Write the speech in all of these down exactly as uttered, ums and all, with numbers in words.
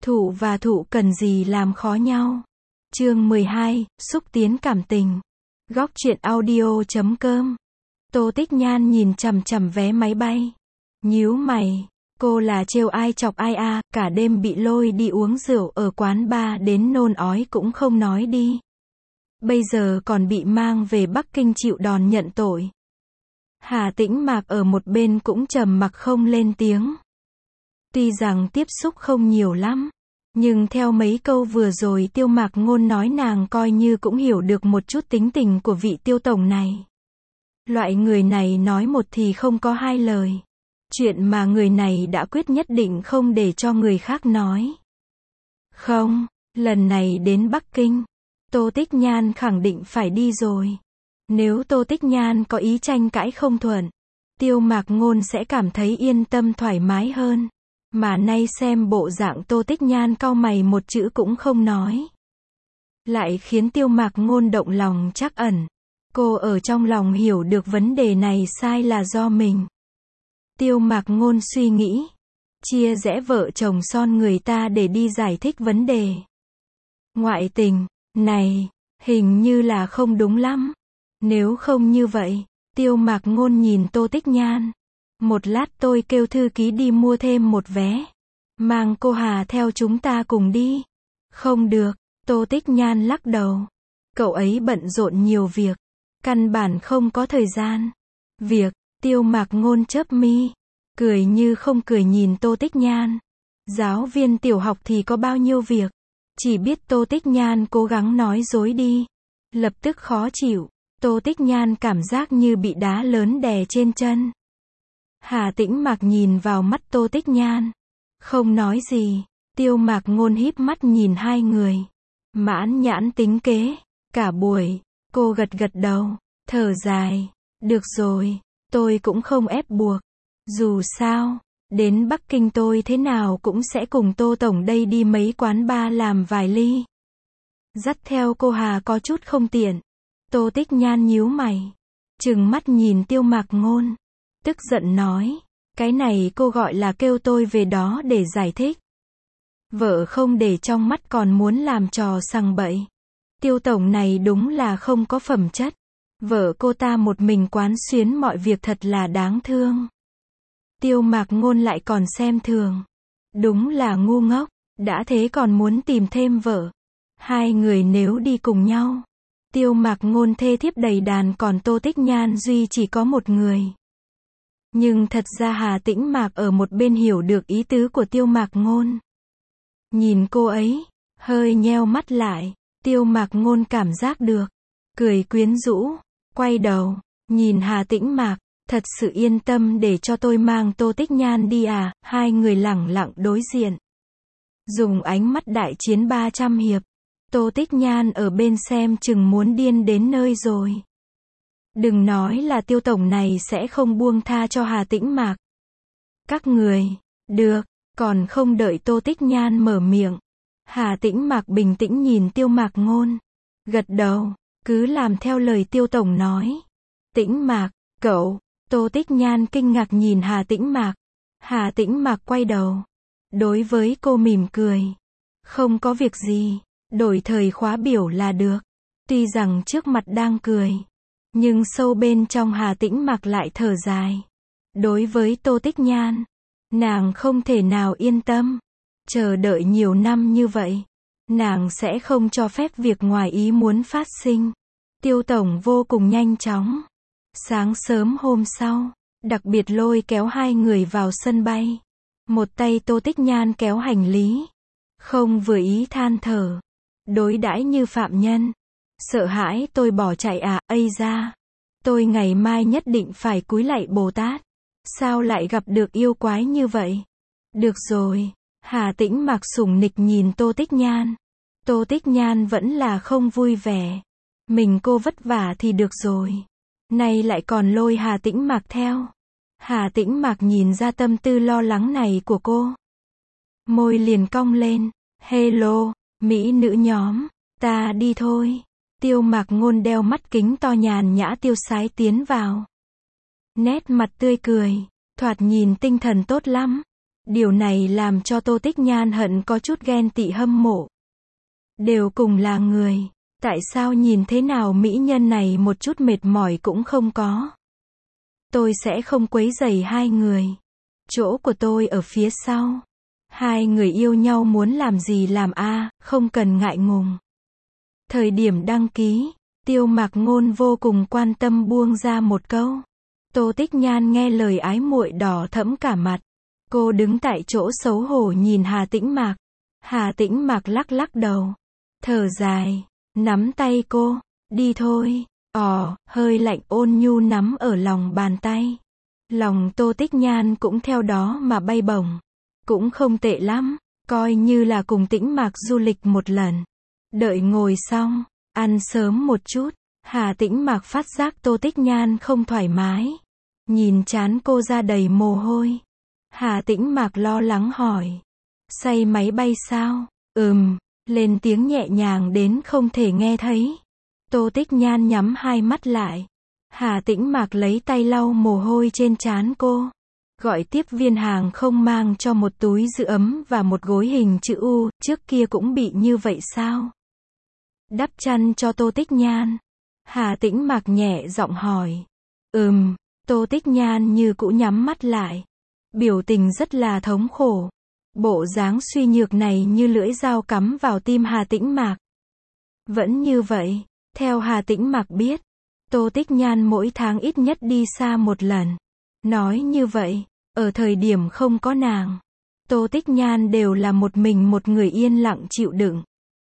Thụ và thụ cần gì làm khó nhau. Chương mười hai, xúc tiến cảm tình. Góc truyện audio chấm com. Tô Tích Nhan nhìn chằm chằm vé máy bay. Nhíu mày, cô là trêu ai chọc ai à, cả đêm bị lôi đi uống rượu ở quán bar đến nôn ói cũng không nói đi. Bây giờ còn bị mang về Bắc Kinh chịu đòn nhận tội. Hà Tĩnh Mạc ở một bên cũng trầm mặc không lên tiếng. Tuy rằng tiếp xúc không nhiều lắm, nhưng theo mấy câu vừa rồi Tiêu Mạc Ngôn nói nàng coi như cũng hiểu được một chút tính tình của vị Tiêu tổng này. Loại người này nói một thì không có hai lời. Chuyện mà người này đã quyết nhất định không để cho người khác nói. Không, lần này đến Bắc Kinh, Tô Tích Nhan khẳng định phải đi rồi. Nếu Tô Tích Nhan có ý tranh cãi không thuận, Tiêu Mạc Ngôn sẽ cảm thấy yên tâm thoải mái hơn. Mà nay xem bộ dạng Tô Tích Nhan cau mày một chữ cũng không nói, lại khiến Tiêu Mạc Ngôn động lòng trắc ẩn. Cô ở trong lòng hiểu được vấn đề này sai là do mình. Tiêu Mạc Ngôn suy nghĩ, chia rẽ vợ chồng son người ta để đi giải thích vấn đề ngoại tình này, hình như là không đúng lắm. Nếu không như vậy, Tiêu Mạc Ngôn nhìn Tô Tích Nhan. Một lát tôi kêu thư ký đi mua thêm một vé. Mang cô Hà theo chúng ta cùng đi. Không được, Tô Tích Nhan lắc đầu. Cậu ấy bận rộn nhiều việc. Căn bản không có thời gian. Việc, Tiêu Mạc Ngôn chớp mi. Cười như không cười nhìn Tô Tích Nhan. Giáo viên tiểu học thì có bao nhiêu việc. Chỉ biết Tô Tích Nhan cố gắng nói dối đi. Lập tức khó chịu. Tô Tích Nhan cảm giác như bị đá lớn đè trên chân. Hà Tĩnh Mạc nhìn vào mắt Tô Tích Nhan. Không nói gì. Tiêu Mạc Ngôn híp mắt nhìn hai người. Mãn nhãn tính kế. Cả buổi, cô gật gật đầu. Thở dài. Được rồi, tôi cũng không ép buộc. Dù sao, đến Bắc Kinh tôi thế nào cũng sẽ cùng Tô Tổng đây đi mấy quán bar làm vài ly. Dắt theo cô Hà có chút không tiện. Tô Tích Nhan nhíu mày. Trừng mắt nhìn Tiêu Mạc Ngôn. Tức giận nói, cái này cô gọi là kêu tôi về đó để giải thích. Vợ không để trong mắt còn muốn làm trò sằng bậy. Tiêu tổng này đúng là không có phẩm chất. Vợ cô ta một mình quán xuyến mọi việc thật là đáng thương. Tiêu Mạc Ngôn lại còn xem thường. Đúng là ngu ngốc, đã thế còn muốn tìm thêm vợ. Hai người nếu đi cùng nhau, Tiêu Mạc Ngôn thê thiếp đầy đàn còn Tô Tích Nhan duy chỉ có một người. Nhưng thật ra Hà Tĩnh Mạc ở một bên hiểu được ý tứ của Tiêu Mạc Ngôn. Nhìn cô ấy, hơi nheo mắt lại, Tiêu Mạc Ngôn cảm giác được. Cười quyến rũ, quay đầu, nhìn Hà Tĩnh Mạc, thật sự yên tâm để cho tôi mang Tô Tích Nhan đi à, hai người lẳng lặng đối diện. Dùng ánh mắt đại chiến ba trăm hiệp, Tô Tích Nhan ở bên xem chừng muốn điên đến nơi rồi. Đừng nói là Tiêu tổng này sẽ không buông tha cho Hà Tĩnh Mạc. Các người, được, còn không đợi Tô Tích Nhan mở miệng. Hà Tĩnh Mạc bình tĩnh nhìn Tiêu Mạc Ngôn. Gật đầu, cứ làm theo lời Tiêu tổng nói. Tĩnh Mạc, cậu, Tô Tích Nhan kinh ngạc nhìn Hà Tĩnh Mạc. Hà Tĩnh Mạc quay đầu. Đối với cô mỉm cười. Không có việc gì, đổi thời khóa biểu là được. Tuy rằng trước mặt đang cười, nhưng sâu bên trong Hà Tĩnh Mạc lại thở dài. Đối với Tô Tích Nhan, nàng không thể nào yên tâm. Chờ đợi nhiều năm như vậy, nàng sẽ không cho phép việc ngoài ý muốn phát sinh. Tiêu tổng vô cùng nhanh chóng. Sáng sớm hôm sau, đặc biệt lôi kéo hai người vào sân bay. Một tay Tô Tích Nhan kéo hành lý. Không vừa ý than thở. Đối đãi như phạm nhân. Sợ hãi tôi bỏ chạy à, ây ra. Tôi ngày mai nhất định phải cúi lạy Bồ Tát. Sao lại gặp được yêu quái như vậy? Được rồi. Hà Tĩnh Mạc sủng nịch nhìn Tô Tích Nhan. Tô Tích Nhan vẫn là không vui vẻ. Mình cô vất vả thì được rồi. Nay lại còn lôi Hà Tĩnh Mạc theo. Hà Tĩnh Mạc nhìn ra tâm tư lo lắng này của cô. Môi liền cong lên. Hello, mỹ nữ nhóm. Ta đi thôi. Tiêu Mạc Ngôn đeo mắt kính to nhàn nhã tiêu sái tiến vào. Nét mặt tươi cười, thoạt nhìn tinh thần tốt lắm. Điều này làm cho Tô Tích Nhan hận có chút ghen tị hâm mộ. Đều cùng là người, tại sao nhìn thế nào mỹ nhân này một chút mệt mỏi cũng không có. Tôi sẽ không quấy rầy hai người. Chỗ của tôi ở phía sau. Hai người yêu nhau muốn làm gì làm a, không cần ngại ngùng. Thời điểm đăng ký, Tiêu Mạc Ngôn vô cùng quan tâm buông ra một câu. Tô Tích Nhan nghe lời ái muội đỏ thẫm cả mặt. Cô đứng tại chỗ xấu hổ nhìn Hà Tĩnh Mạc. Hà Tĩnh Mạc lắc lắc đầu. Thở dài, nắm tay cô, đi thôi. Ồ, hơi lạnh ôn nhu nắm ở lòng bàn tay. Lòng Tô Tích Nhan cũng theo đó mà bay bổng. Cũng không tệ lắm, coi như là cùng Tĩnh Mạc du lịch một lần. Đợi ngồi xong, ăn sớm một chút, Hà Tĩnh Mạc phát giác Tô Tích Nhan không thoải mái. Nhìn trán cô ra đầy mồ hôi. Hà Tĩnh Mạc lo lắng hỏi. Say máy bay sao? Ừm, lên tiếng nhẹ nhàng đến không thể nghe thấy. Tô Tích Nhan nhắm hai mắt lại. Hà Tĩnh Mạc lấy tay lau mồ hôi trên trán cô. Gọi tiếp viên hàng không mang cho một túi giữ ấm và một gối hình chữ U, trước kia cũng bị như vậy sao? Đắp chăn cho Tô Tích Nhan. Hà Tĩnh Mạc nhẹ giọng hỏi. Ừm, Tô Tích Nhan như cũ nhắm mắt lại. Biểu tình rất là thống khổ. Bộ dáng suy nhược này như lưỡi dao cắm vào tim Hà Tĩnh Mạc. Vẫn như vậy, theo Hà Tĩnh Mạc biết, Tô Tích Nhan mỗi tháng ít nhất đi xa một lần. Nói như vậy, ở thời điểm không có nàng, Tô Tích Nhan đều là một mình một người yên lặng chịu đựng.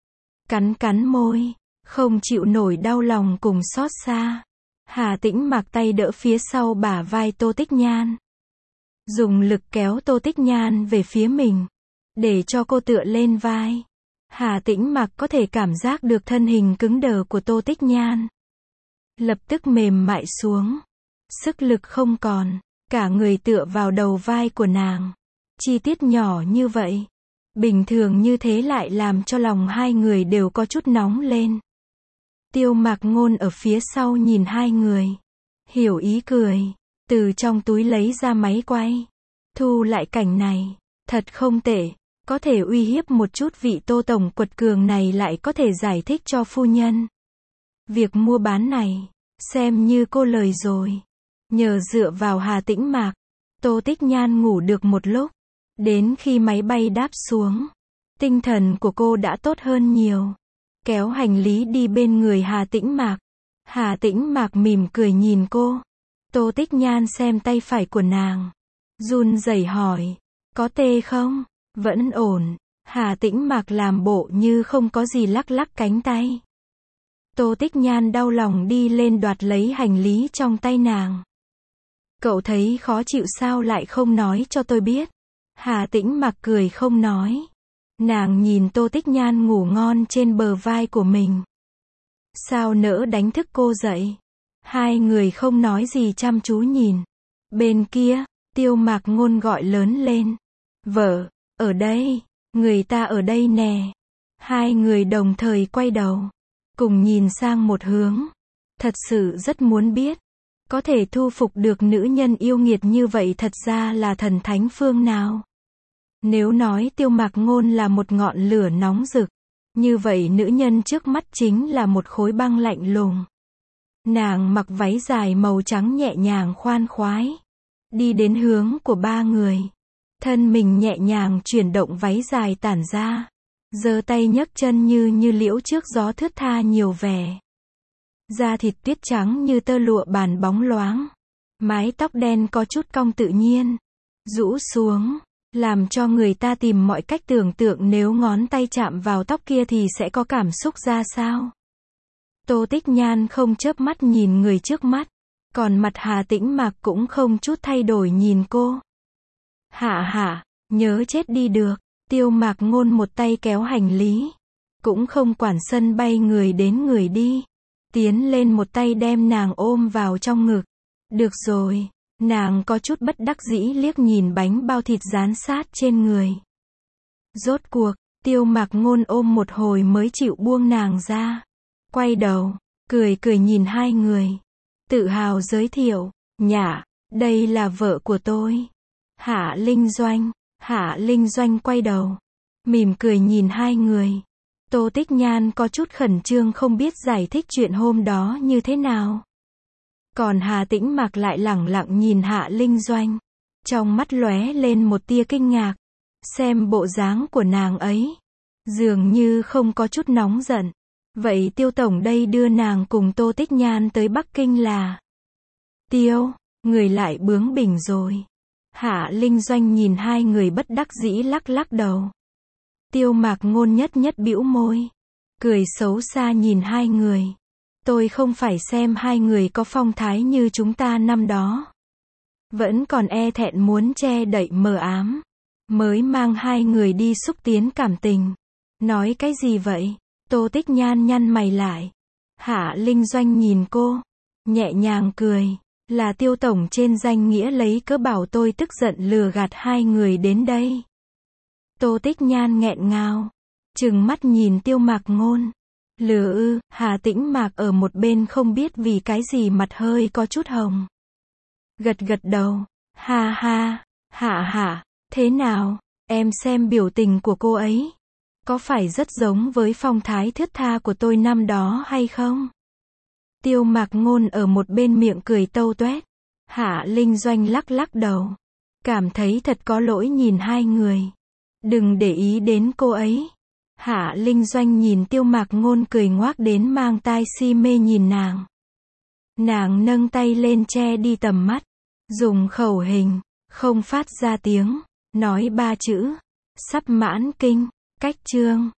Cắn cắn môi, không chịu nổi đau lòng cùng xót xa. Hà Tĩnh Mạc tay đỡ phía sau bả vai Tô Tích Nhan. Dùng lực kéo Tô Tích Nhan về phía mình, để cho cô tựa lên vai. Hà Tĩnh Mạc có thể cảm giác được thân hình cứng đờ của Tô Tích Nhan. Lập tức mềm mại xuống. Sức lực không còn, cả người tựa vào đầu vai của nàng. Chi tiết nhỏ như vậy, bình thường như thế lại làm cho lòng hai người đều có chút nóng lên. Tiêu Mạc Ngôn ở phía sau nhìn hai người. Hiểu ý cười, từ trong túi lấy ra máy quay. Thu lại cảnh này, thật không tệ, có thể uy hiếp một chút vị Tô tổng quật cường này lại có thể giải thích cho phu nhân. Việc mua bán này, xem như cô lời rồi. Nhờ dựa vào Hà Tĩnh Mạc, Tô Tích Nhan ngủ được một lúc. Đến khi máy bay đáp xuống, tinh thần của cô đã tốt hơn nhiều. Kéo hành lý đi bên người Hà Tĩnh Mạc. Hà Tĩnh Mạc mỉm cười nhìn cô. Tô Tích Nhan xem tay phải của nàng. Run rẩy hỏi. Có tê không? Vẫn ổn. Hà Tĩnh Mạc làm bộ như không có gì lắc lắc cánh tay. Tô Tích Nhan đau lòng đi lên đoạt lấy hành lý trong tay nàng. Cậu thấy khó chịu sao lại không nói cho tôi biết? Hà Tĩnh Mạc cười không nói. Nàng nhìn Tô Tích Nhan ngủ ngon trên bờ vai của mình. Sao nỡ đánh thức cô dậy? Hai người không nói gì chăm chú nhìn. Bên kia, Tiêu Mạc Ngôn gọi lớn lên. Vợ, ở đây, người ta ở đây nè. Hai người đồng thời quay đầu, cùng nhìn sang một hướng. Thật sự rất muốn biết, có thể thu phục được nữ nhân yêu nghiệt như vậy thật ra là thần thánh phương nào? Nếu nói Tiêu Mạc Ngôn là một ngọn lửa nóng rực, như vậy nữ nhân trước mắt chính là một khối băng lạnh lùng. Nàng mặc váy dài màu trắng nhẹ nhàng khoan khoái, đi đến hướng của ba người. Thân mình nhẹ nhàng chuyển động váy dài tản ra, giơ tay nhấc chân như như liễu trước gió thướt tha nhiều vẻ. Da thịt tuyết trắng như tơ lụa bàn bóng loáng, mái tóc đen có chút cong tự nhiên, rũ xuống, làm cho người ta tìm mọi cách tưởng tượng nếu ngón tay chạm vào tóc kia thì sẽ có cảm xúc ra sao. Tô Tích Nhan không chớp mắt nhìn người trước mắt, còn mặt Hà Tĩnh Mạc cũng không chút thay đổi nhìn cô. Hạ hạ, nhớ chết đi được. Tiêu Mạc Ngôn một tay kéo hành lý, cũng không quản sân bay người đến người đi, tiến lên một tay đem nàng ôm vào trong ngực. Được rồi, nàng có chút bất đắc dĩ liếc nhìn bánh bao thịt dán sát trên người. Rốt cuộc, Tiêu Mạc Ngôn ôm một hồi mới chịu buông nàng ra. Quay đầu, cười cười nhìn hai người. Tự hào giới thiệu, nhả, đây là vợ của tôi. Hạ Linh Doanh. Hạ Linh Doanh quay đầu, mỉm cười nhìn hai người. Tô Tích Nhan có chút khẩn trương không biết giải thích chuyện hôm đó như thế nào. Còn Hà Tĩnh Mạc lại lẳng lặng nhìn Hạ Linh Doanh. Trong mắt lóe lên một tia kinh ngạc. Xem bộ dáng của nàng ấy. Dường như không có chút nóng giận. Vậy Tiêu Tổng đây đưa nàng cùng Tô Tích Nhan tới Bắc Kinh là... Tiêu, người lại bướng bỉnh rồi. Hạ Linh Doanh nhìn hai người bất đắc dĩ lắc lắc đầu. Tiêu Mạc Ngôn nhất nhất bĩu môi. Cười xấu xa nhìn hai người. Tôi không phải xem hai người có phong thái như chúng ta năm đó. Vẫn còn e thẹn muốn che đậy mờ ám. Mới mang hai người đi xúc tiến cảm tình. Nói cái gì vậy? Tô Tích Nhan nhăn mày lại. Hạ Linh Doanh nhìn cô. Nhẹ nhàng cười. Là Tiêu Tổng trên danh nghĩa lấy cớ bảo tôi tức giận lừa gạt hai người đến đây. Tô Tích Nhan nghẹn ngào. Trừng mắt nhìn Tiêu Mạc Ngôn. Lừa ư? Hà Tĩnh Mạc ở một bên không biết vì cái gì mặt hơi có chút hồng. Gật gật đầu. Ha ha. Hạ hạ. Thế nào? Em xem biểu tình của cô ấy. Có phải rất giống với phong thái thướt tha của tôi năm đó hay không? Tiêu Mạc Ngôn ở một bên miệng cười tâu tuét. Hạ Linh Doanh lắc lắc đầu. Cảm thấy thật có lỗi nhìn hai người. Đừng để ý đến cô ấy. Hạ Linh Doanh nhìn Tiêu Mạc Ngôn cười ngoác đến mang tai si mê nhìn nàng. Nàng nâng tay lên che đi tầm mắt. Dùng khẩu hình, không phát ra tiếng. Nói ba chữ. Sắp mãn kinh. Cách chương.